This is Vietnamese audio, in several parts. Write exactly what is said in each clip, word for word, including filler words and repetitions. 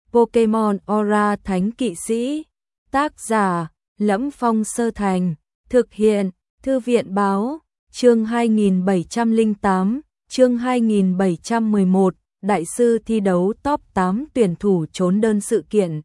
Pokemon Aura Thánh Kỵ Sĩ. Tác giả: Lẫm Phong Sơ Thành. Thực hiện: Thư viện báo. Chương hai nghìn bảy trăm lẻ tám, chương hai nghìn bảy trăm mười một, đại sư thi đấu top tám tuyển thủ trốn đơn sự kiện.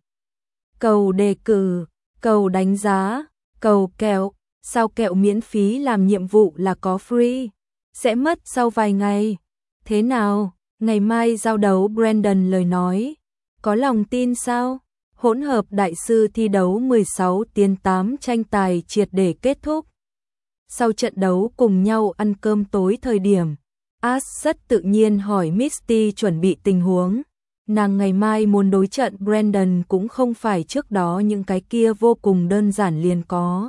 Cầu đề cử, cầu đánh giá, cầu kẹo, sao kẹo miễn phí làm nhiệm vụ là có free, sẽ mất sau vài ngày. Thế nào, ngày mai giao đấu Brandon lời nói, có lòng tin sao? Hỗn hợp đại sư thi đấu mười sáu tiến tám tranh tài triệt để kết thúc. Sau trận đấu cùng nhau ăn cơm tối thời điểm, Ash rất tự nhiên hỏi Misty chuẩn bị tình huống. Nàng ngày mai muốn đối trận Brandon cũng không phải trước đó những cái kia vô cùng đơn giản liền có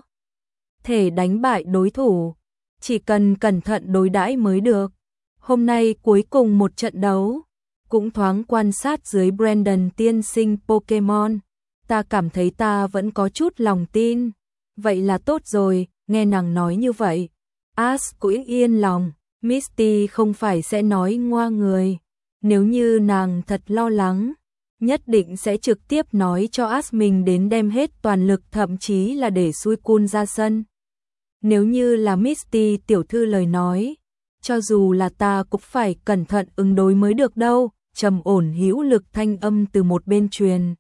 thể đánh bại đối thủ, chỉ cần cẩn thận đối đãi mới được. Hôm nay cuối cùng một trận đấu, cũng thoáng quan sát dưới Brandon tiên sinh Pokemon, ta cảm thấy ta vẫn có chút lòng tin. Vậy là tốt rồi, nghe nàng nói như vậy, Ash cũng yên lòng. Misty không phải sẽ nói ngoa người, nếu như nàng thật lo lắng, nhất định sẽ trực tiếp nói cho Ash mình đến đem hết toàn lực, thậm chí là để xui Kun ra sân. Nếu như là Misty tiểu thư lời nói, cho dù là ta cũng phải cẩn thận ứng đối mới được đâu. Trầm ổn hữu lực thanh âm từ một bên truyền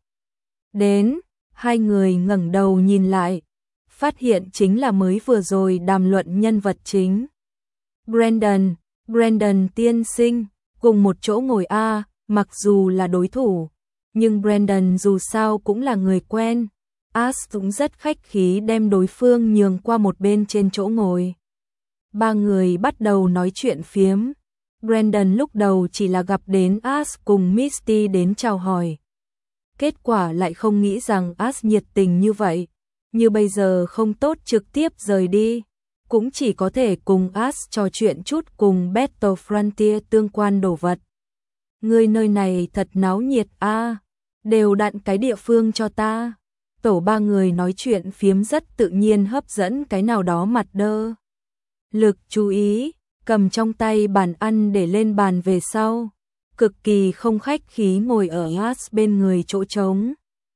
đến, hai người ngẩng đầu nhìn lại, phát hiện chính là mới vừa rồi đàm luận nhân vật chính. Brandon, Brandon tiên sinh, cùng một chỗ ngồi a, mặc dù là đối thủ, nhưng Brandon dù sao cũng là người quen. Ash cũng rất khách khí đem đối phương nhường qua một bên trên chỗ ngồi. Ba người bắt đầu nói chuyện phiếm. Brandon lúc đầu chỉ là gặp đến Ash cùng Misty đến chào hỏi. Kết quả lại không nghĩ rằng Ash nhiệt tình như vậy, như bây giờ không tốt trực tiếp rời đi, cũng chỉ có thể cùng Ash trò chuyện chút cùng Battle Frontier tương quan đồ vật. Người nơi này thật náo nhiệt a, à, đều đặn cái địa phương cho ta. Tổ ba người nói chuyện phiếm rất tự nhiên hấp dẫn cái nào đó mặt đơ lực chú ý, cầm trong tay bàn ăn để lên bàn về sau, cực kỳ không khách khí ngồi ở Ash bên người chỗ trống.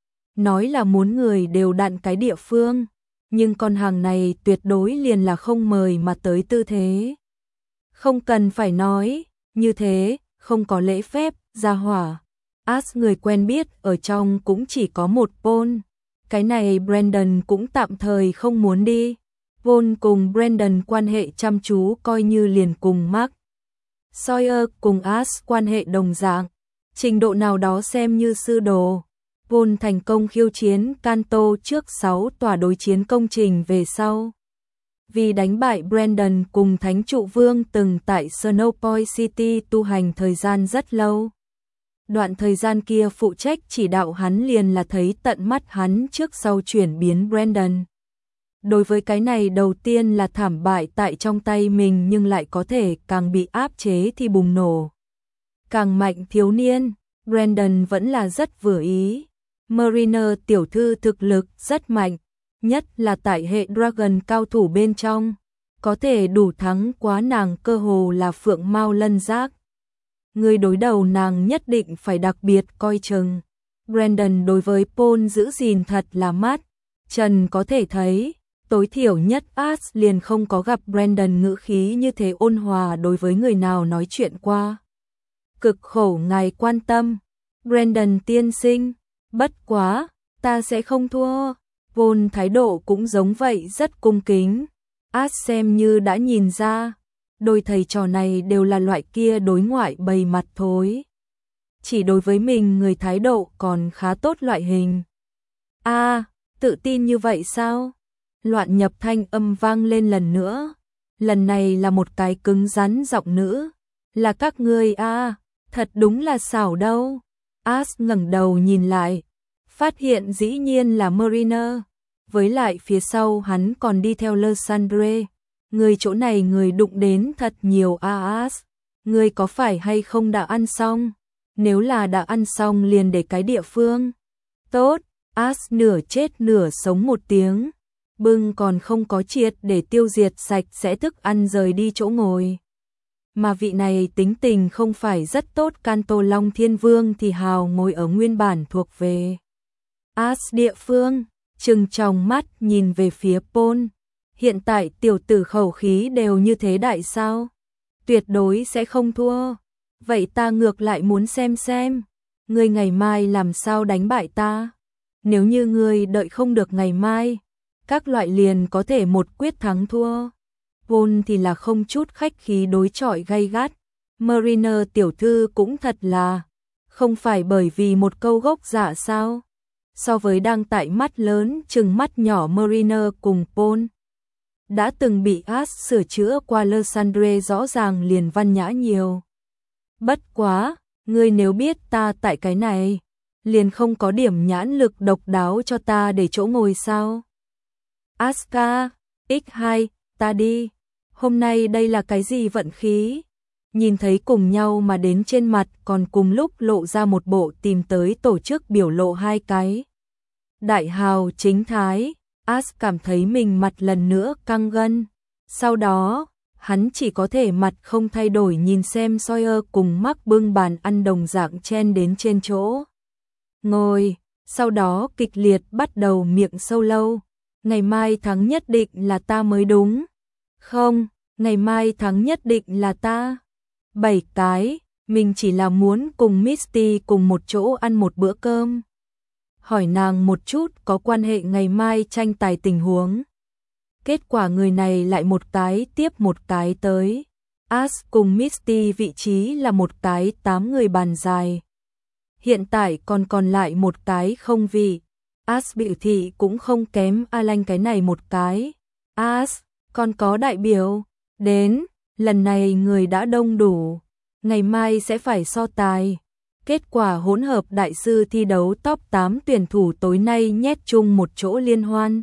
Nói là muốn người đều đặn cái địa phương, nhưng con hàng này tuyệt đối liền là không mời mà tới tư thế. Không cần phải nói, như thế, không có lễ phép, ra hỏa. Ash người quen biết ở trong cũng chỉ có một Paul. Cái này Brandon cũng tạm thời không muốn đi. Paul cùng Brandon quan hệ chăm chú coi như liền cùng Mark Sawyer cùng Ash quan hệ đồng dạng, trình độ nào đó xem như sư đồ. Paul thành công khiêu chiến Kanto trước sáu tòa đối chiến công trình về sau. Vì đánh bại Brandon cùng Thánh Trụ Vương từng tại Snowpoint City tu hành thời gian rất lâu. Đoạn thời gian kia phụ trách chỉ đạo hắn liền là thấy tận mắt hắn trước sau chuyển biến Brandon. Đối với cái này đầu tiên là thảm bại tại trong tay mình nhưng lại có thể càng bị áp chế thì bùng nổ. Càng mạnh thiếu niên, Brandon vẫn là rất vừa ý. Mariner tiểu thư thực lực rất mạnh, nhất là tại hệ Dragon cao thủ bên trong, có thể đủ thắng quá nàng cơ hồ là phượng mao lân giác. Người đối đầu nàng nhất định phải đặc biệt coi chừng. Brandon đối với Paul giữ gìn thật là mát. Trần có thể thấy, tối thiểu nhất Ash liền không có gặp Brandon ngữ khí như thế ôn hòa đối với người nào nói chuyện qua. Cực khổ ngài quan tâm, Brandon tiên sinh, bất quá, ta sẽ không thua. Paul thái độ cũng giống vậy rất cung kính. Ash xem như đã nhìn ra, đôi thầy trò này đều là loại kia đối ngoại bày mặt thối. Chỉ đối với mình người thái độ còn khá tốt loại hình. A, à, tự tin như vậy sao? Loạn nhập thanh âm vang lên lần nữa. Lần này là một cái cứng rắn giọng nữ. Là các ngươi a, à, thật đúng là xảo đâu. Ash ngẩng đầu nhìn lại, phát hiện dĩ nhiên là Mariner. Với lại phía sau hắn còn đi theo Lysandre. Người chỗ này người đụng đến thật nhiều a. Ash, người có phải hay không đã ăn xong? Nếu là đã ăn xong liền để cái địa phương. Tốt, Ash nửa chết nửa sống một tiếng, bưng còn không có triệt để tiêu diệt sạch sẽ thức ăn rời đi chỗ ngồi. mà vị này tính tình không phải rất tốt. Kanto Long Thiên Vương thì hào ngồi ở nguyên bản thuộc về As địa phương, trừng tròng mắt nhìn về phía Paul. Hiện tại tiểu tử khẩu khí đều như thế đại sao? Tuyệt đối sẽ không thua. Vậy ta ngược lại muốn xem xem, ngươi ngày mai làm sao đánh bại ta? Nếu như ngươi đợi không được ngày mai, các loại liền có thể một quyết thắng thua. Paul thì là không chút khách khí đối chọi gay gắt. Mariner tiểu thư cũng thật là, không phải bởi vì một câu gốc dạ sao? So với đang tại mắt lớn chừng mắt nhỏ Mariner cùng Paul đã từng bị As sửa chữa qua Lysandre rõ ràng liền văn nhã nhiều. Bất quá, ngươi nếu biết ta tại cái này, liền không có điểm nhãn lực độc đáo cho ta để chỗ ngồi sao? Aska, nhân hai, ta đi. Hôm nay đây là cái gì vận khí? Nhìn thấy cùng nhau mà đến trên mặt còn cùng lúc lộ ra một bộ tìm tới tổ chức biểu lộ hai cái. Đại hào chính thái, As cảm thấy mình mặt lần nữa căng gân. Sau đó, hắn chỉ có thể mặt không thay đổi nhìn xem Sawyer cùng Mark bưng bàn ăn đồng dạng chen đến trên chỗ ngồi. Sau đó kịch liệt bắt đầu miệng sâu lâu. Ngày mai thắng nhất định là ta mới đúng. Không, ngày mai thắng nhất định là ta. Bảy cái, mình chỉ là muốn cùng Misty cùng một chỗ ăn một bữa cơm. Hỏi nàng một chút có quan hệ ngày mai tranh tài tình huống. Kết quả người này lại một cái tiếp một cái tới. As cùng Misty vị trí là một cái tám người bàn dài. Hiện tại còn còn lại một cái không vị. As biểu thị cũng không kém Alan cái này một cái. As, còn có đại biểu. Đến, lần này người đã đông đủ. Ngày mai sẽ phải so tài. Kết quả hỗn hợp đại sư thi đấu top tám tuyển thủ tối nay nhét chung một chỗ liên hoan.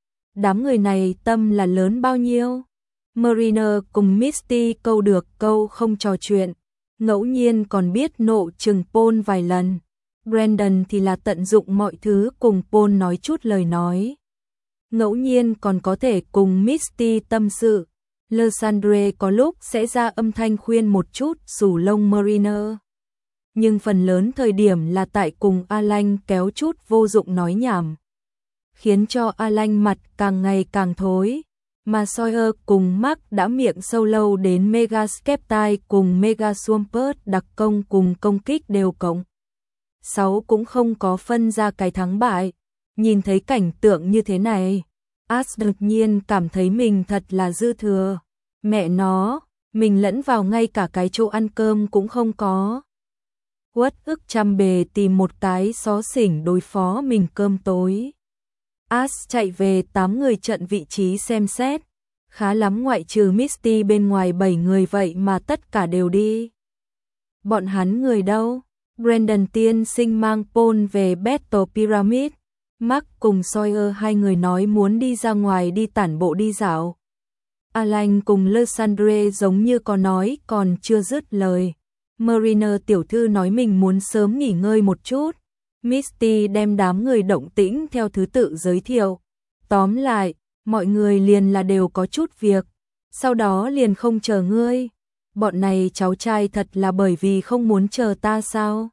Đám người này tâm là lớn bao nhiêu? Mariner cùng Misty câu được câu không trò chuyện. Ngẫu nhiên còn biết nộ chừng Paul vài lần. Brandon thì là tận dụng mọi thứ cùng Paul nói chút lời nói. Ngẫu nhiên còn có thể cùng Misty tâm sự. Lysandre có lúc sẽ ra âm thanh khuyên một chút rủ lông Mariner. Nhưng phần lớn thời điểm là tại cùng Alan kéo chút vô dụng nói nhảm. Khiến cho Alan mặt càng ngày càng thối. Mà Sawyer cùng Mark đã miệng sâu lâu đến Mega Skeptile cùng Mega Swampert đặc công cùng công kích đều cộng. Sáu cũng không có phân ra cái thắng bại. Nhìn thấy cảnh tượng như thế này, As đột nhiên cảm thấy mình thật là dư thừa. Mẹ nó, mình lẫn vào ngay cả cái chỗ ăn cơm cũng không có. Uất ức trăm bề tìm một cái xó xỉnh đối phó mình cơm tối. As chạy về tám người trận vị trí xem xét. Khá lắm ngoại trừ Misty bên ngoài bảy người vậy mà tất cả đều đi. Bọn hắn người đâu? Brandon tiên sinh mang Paul về Battle Pyramid. Mark cùng Sawyer hai người nói muốn đi ra ngoài đi tản bộ đi dạo. Alan cùng Lysandre giống như có nói còn chưa dứt lời. Mariner tiểu thư nói mình muốn sớm nghỉ ngơi một chút. Misty đem đám người động tĩnh theo thứ tự giới thiệu. Tóm lại, mọi người liền là đều có chút việc. Sau đó liền không chờ ngươi. Bọn này cháu trai thật là bởi vì không muốn chờ ta sao?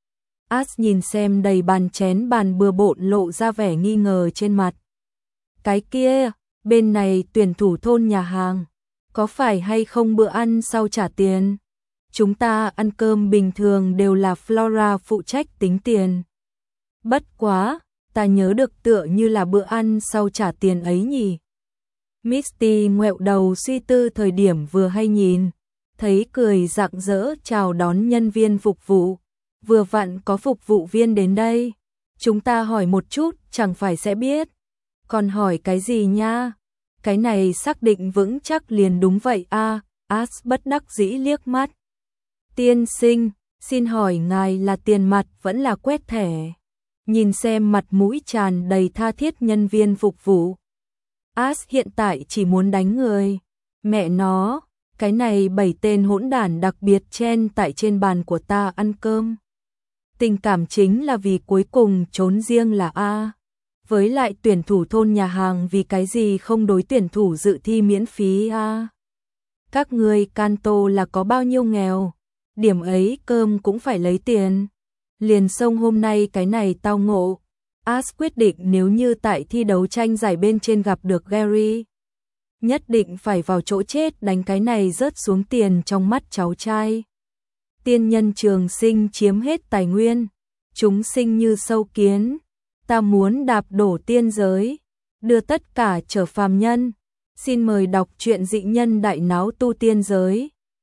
As nhìn xem đầy bàn chén bàn bừa bộn lộ ra vẻ nghi ngờ trên mặt. Cái kia, bên này tuyển thủ thôn nhà hàng. Có phải hay không bữa ăn sau trả tiền? Chúng ta ăn cơm bình thường đều là Flora phụ trách tính tiền. Bất quá, ta nhớ được tựa như là bữa ăn sau trả tiền ấy nhỉ. Misty ngoẹo đầu suy tư thời điểm vừa hay nhìn. Thấy cười rạng rỡ chào đón nhân viên phục vụ. Vừa vặn có phục vụ viên đến đây. Chúng ta hỏi một chút chẳng phải sẽ biết. Còn hỏi cái gì nha? Cái này xác định vững chắc liền đúng vậy a. À, As bất đắc dĩ liếc mắt. Tiên sinh, xin hỏi ngài là tiền mặt vẫn là quét thẻ? Nhìn xem mặt mũi tràn đầy tha thiết nhân viên phục vụ. As hiện tại chỉ muốn đánh người. Mẹ nó, cái này bảy tên hỗn đản đặc biệt chen tại trên bàn của ta ăn cơm. Tình cảm chính là vì cuối cùng trốn riêng là A. Với lại tuyển thủ thôn nhà hàng vì cái gì không đối tuyển thủ dự thi miễn phí A. Các ngươi Canto là có bao nhiêu nghèo, điểm ấy cơm cũng phải lấy tiền. Liền xông hôm nay cái này tao ngộ. Ash quyết định nếu như tại thi đấu tranh giải bên trên gặp được Gary, nhất định phải vào chỗ chết đánh cái này rớt xuống tiền trong mắt cháu trai. Tiên nhân trường sinh chiếm hết tài nguyên, chúng sinh như sâu kiến, ta muốn đạp đổ tiên giới, đưa tất cả trở phàm nhân. Xin mời đọc truyện Dị Nhân Đại Náo Tu Tiên Giới.